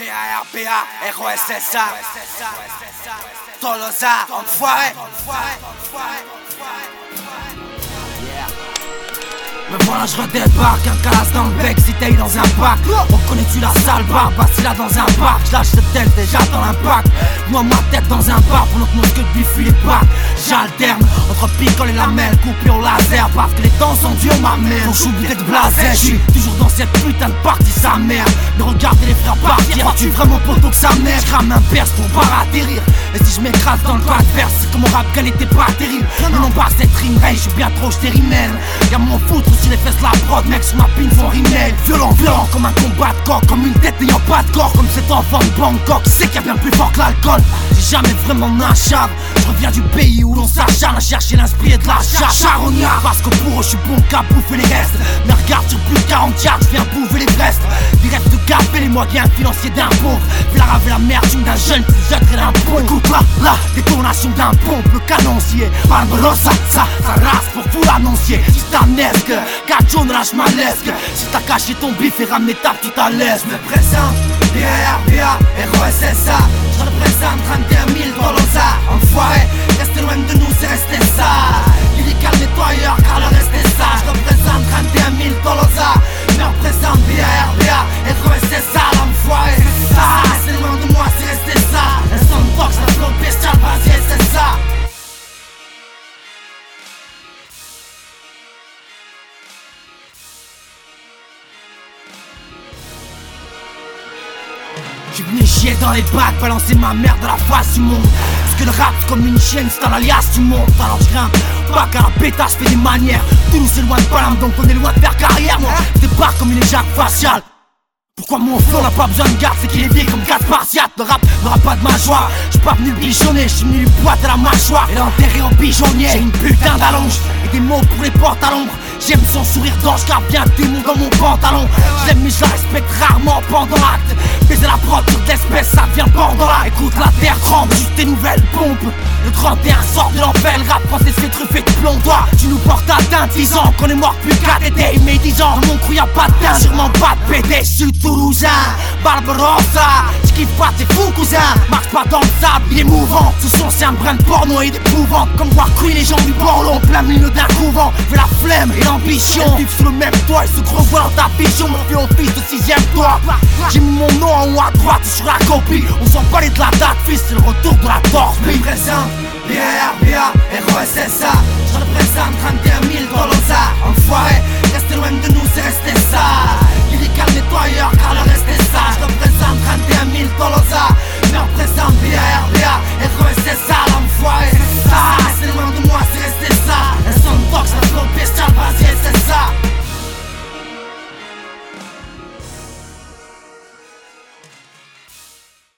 BARBA, ROSSA, Tolosa, enfoiré. Me voilà, je redébarque, un calasse dans le bec, si t'es dans un bac. Reconnais-tu la sale barbe, assis là dans un bar. J'lâche cette tête déjà dans l'impact. Moi ma tête dans un bar, pendant que mon queue de biffe les bacs. J'alterne entre picole et lamelle, coupé au laser. Parce que les temps sont durs ma mère. Mon chou bouteille de blasé, j'suis toujours dans cette putain de partie sa mère. Mais regardez les frères partir, crois-tu vraiment poteau que sa mère? J'rame un perce pour pas atterrir. Et si je m'écrase dans le pas de verse, c'est que mon rap qu'elle était pas terrible. Non pas cette rime, hey, j'suis bien trop, j't'ai rimène. Y'a mon foutre si les fesses la prod, mec sur ma pine son rimel. Violent comme un combat de coq, comme une tête n'ayant pas de corps. Comme cet enfant de Bangkok, qui sait qu'il y a bien plus fort que l'alcool. J'ai jamais vraiment nachave, je reviens du pays où l'on s'acharne à chercher l'inspiré de la charognard. Parce que pour eux je suis bon qu'à bouffer les restes. Mais regarde sur plus de 40 yards, je viens bouffer les restes. Des rêves de café, les moyens financiers d'un pauvre. Fais la rave la merdume d'un jeune qui jetterait d'un pont. Écoute la détonation d'un pompe, le canoncier Barbarossa, ça race pour tout l'annoncier. Titanesque, Cajon lâche ma lesque. Si t'as caché ton bif et ramené ta petite à l'aise. Je me présente, BARBA, ROSSA. Je représente 31 000 Tolosa. Enfoiré, restez loin de nous, c'est resté ça. Lyrical nettoyeur, car le reste est ça. Je représente 31 000 Tolosa. Je me représente BARBA, ROSSA. L'enfoiré, c'est ça. Restez loin de moi, c'est resté ça. Un soundbox, un flow bestial, vas-y, c'est ça. J'suis venu chier dans les bacs, balancer ma mère dans la face du monde. Parce que le rap c'est comme une chienne, c'est un alias du monde. Alors j'grimpe, pas qu'à la pétasse, j'fais des manières. Toulouse c'est loin de Paname, donc on est loin de faire carrière. Moi, j'débarque comme une éjac faciale. Pourquoi mon flow n'a pas besoin de garde, c'est qu'il est vieille comme 4 spartiates. Le rap n'aura pas de ma joie, j'suis pas venu bichonner, j'suis venu lui boîte à la mâchoire et l'enterrer en pigeonnier. J'ai une putain d'allonge et des mots pour les portes à l'ombre. J'aime son sourire d'ange car bien des mots dans mon pantalon. J'aime mais je la respecte rarement pendant l'acte. Baiser la prod sur de l'espèce, ça devient bordant là. Écoute la terre tremble, juste des nouvelles pompes. Le 31 sort de l'enfer, le rap français se fait truffer de plomb. Toi, tu nous portes atteinte, 10 ans qu'on est mort plus qu'à t'aider. Mais 10 ans, dans mon cru y'a pas de teint, sûrement pas de pété. J'suis toulousain, Barbarossa. J'kiffe pas tes fous cousins, marche pas dans le sable, il est mouvant. Ce son c'est un brin de porno et d'épouvante. Comme voir couiller les gens du borlon, plein milieu d'un couvent. Fais la flemme et l'ambition, vivre sous le même toit et ce gros voile dans ta vision. Me fait office de 6ème toit. J'ai mis mon nom en haut à droite sur la copie. On s'en parlait de la date, fils, c'est le retour de la torse. Je me présente, BARBA, ROSSA.